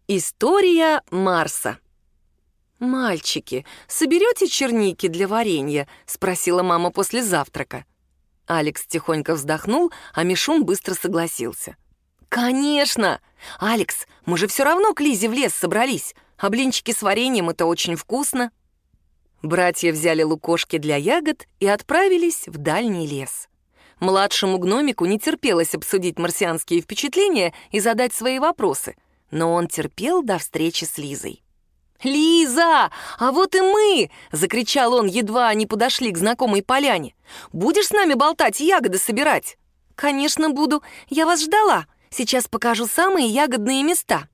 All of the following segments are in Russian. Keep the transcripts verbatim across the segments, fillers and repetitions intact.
История Марса. «Мальчики, соберете черники для варенья?» — спросила мама после завтрака. Алекс тихонько вздохнул, а Мишун быстро согласился. «Конечно! Алекс, мы же все равно к Лизе в лес собрались, а блинчики с вареньем — это очень вкусно». Братья взяли лукошки для ягод и отправились в дальний лес. Младшему гномику не терпелось обсудить марсианские впечатления и задать свои вопросы, но он терпел до встречи с Лизой. «Лиза, а вот и мы!» — закричал он, едва они подошли к знакомой поляне. «Будешь с нами болтать и ягоды собирать?» «Конечно буду. Я вас ждала. Сейчас покажу самые ягодные места».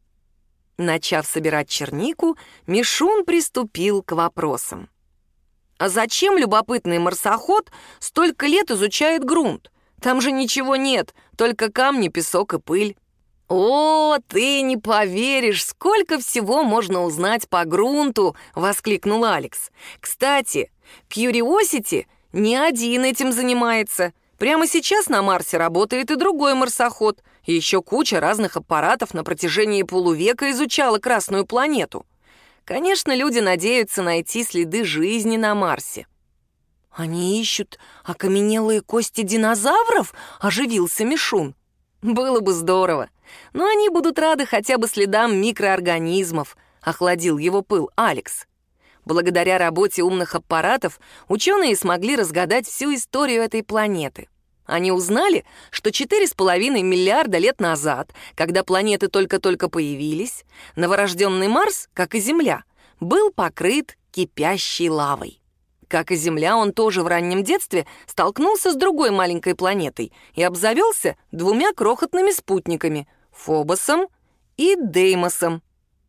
Начав собирать чернику, Мишун приступил к вопросам. «А зачем любопытный марсоход столько лет изучает грунт? Там же ничего нет, только камни, песок и пыль». «О, ты не поверишь, сколько всего можно узнать по грунту!» — воскликнул Алекс. «Кстати, Curiosity не один этим занимается. Прямо сейчас на Марсе работает и другой марсоход, и еще куча разных аппаратов на протяжении полувека изучала Красную планету. Конечно, люди надеются найти следы жизни на Марсе». «Они ищут окаменелые кости динозавров?» — оживился Мишун. «Было бы здорово. Но они будут рады хотя бы следам микроорганизмов», — охладил его пыл Алекс. Благодаря работе умных аппаратов ученые смогли разгадать всю историю этой планеты. Они узнали, что четыре с половиной миллиарда лет назад, когда планеты только-только появились, новорожденный Марс, как и Земля, был покрыт кипящей лавой. Как и Земля, он тоже в раннем детстве столкнулся с другой маленькой планетой и обзавелся двумя крохотными спутниками — Фобосом и Деймосом.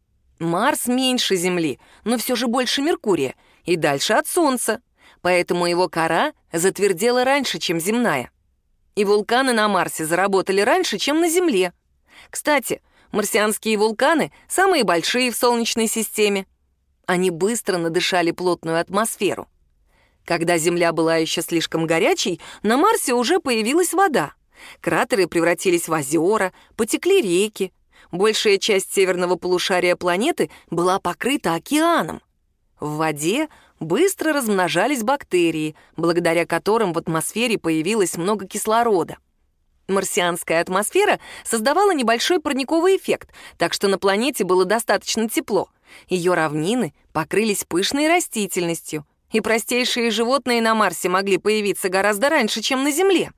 Марс меньше Земли, но все же больше Меркурия и дальше от Солнца, поэтому его кора затвердела раньше, чем земная. И вулканы на Марсе заработали раньше, чем на Земле. Кстати, марсианские вулканы самые большие в Солнечной системе. Они быстро надышали плотную атмосферу. Когда Земля была еще слишком горячей, на Марсе уже появилась вода. Кратеры превратились в озера, потекли реки. Большая часть северного полушария планеты была покрыта океаном. В воде быстро размножались бактерии, благодаря которым в атмосфере появилось много кислорода. Марсианская атмосфера создавала небольшой парниковый эффект, так что на планете было достаточно тепло. Ее равнины покрылись пышной растительностью, и простейшие животные на Марсе могли появиться гораздо раньше, чем на Земле.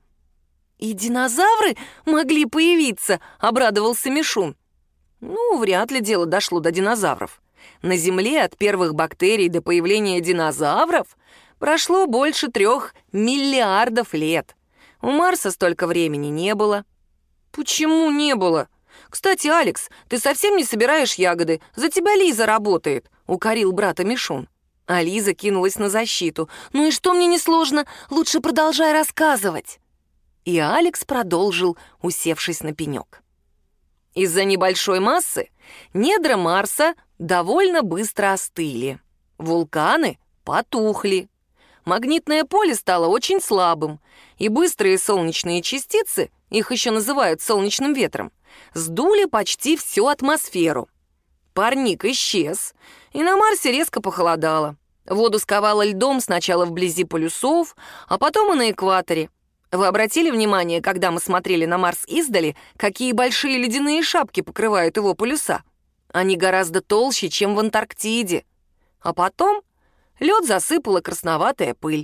«И динозавры могли появиться», — обрадовался Мишун. Ну, вряд ли дело дошло до динозавров. На Земле от первых бактерий до появления динозавров прошло больше трех миллиардов лет. У Марса столько времени не было. «Почему не было? Кстати, Алекс, ты совсем не собираешь ягоды, за тебя Лиза работает», — укорил брата Мишун. А Лиза кинулась на защиту. «Ну и что мне несложно? Лучше продолжай рассказывать». И Алекс продолжил, усевшись на пенек. Из-за небольшой массы недра Марса довольно быстро остыли. Вулканы потухли. Магнитное поле стало очень слабым, и быстрые солнечные частицы, их еще называют солнечным ветром, сдули почти всю атмосферу. Парник исчез, и на Марсе резко похолодало. Воду сковало льдом сначала вблизи полюсов, а потом и на экваторе. Вы обратили внимание, когда мы смотрели на Марс издали, какие большие ледяные шапки покрывают его полюса? Они гораздо толще, чем в Антарктиде. А потом лед засыпала красноватая пыль.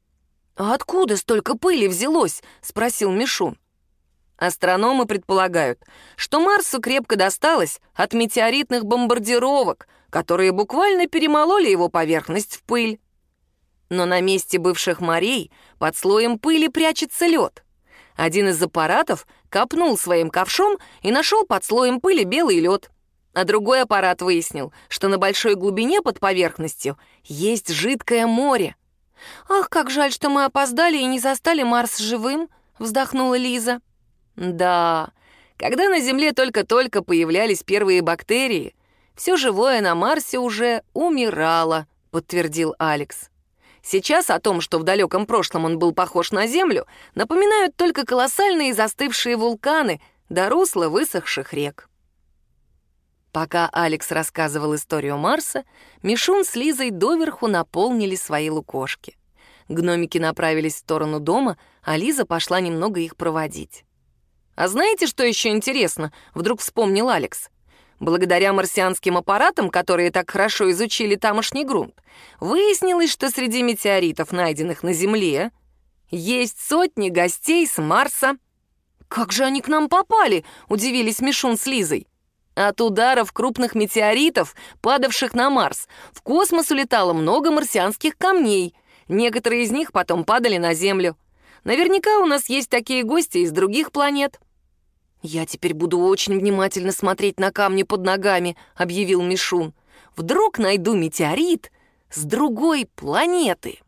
«А откуда столько пыли взялось?» — спросил Мишун. Астрономы предполагают, что Марсу крепко досталось от метеоритных бомбардировок, которые буквально перемололи его поверхность в пыль. Но на месте бывших морей под слоем пыли прячется лед. Один из аппаратов копнул своим ковшом и нашел под слоем пыли белый лед. А другой аппарат выяснил, что на большой глубине под поверхностью есть жидкое море. «Ах, как жаль, что мы опоздали и не застали Марс живым», — вздохнула Лиза. «Да, когда на Земле только-только появлялись первые бактерии, все живое на Марсе уже умирало», — подтвердил Алекс. Сейчас о том, что в далеком прошлом он был похож на Землю, напоминают только колоссальные застывшие вулканы да русла высохших рек. Пока Алекс рассказывал историю Марса, Мишун с Лизой доверху наполнили свои лукошки. Гномики направились в сторону дома, а Лиза пошла немного их проводить. «А знаете, что еще интересно?» — вдруг вспомнил Алекс. Благодаря марсианским аппаратам, которые так хорошо изучили тамошний грунт, выяснилось, что среди метеоритов, найденных на Земле, есть сотни гостей с Марса. «Как же они к нам попали?» — удивились Мишун с Лизой. От ударов крупных метеоритов, падавших на Марс, в космос улетало много марсианских камней. Некоторые из них потом падали на Землю. Наверняка у нас есть такие гости из других планет. «Я теперь буду очень внимательно смотреть на камни под ногами», — объявил Мишун. «Вдруг найду метеорит с другой планеты».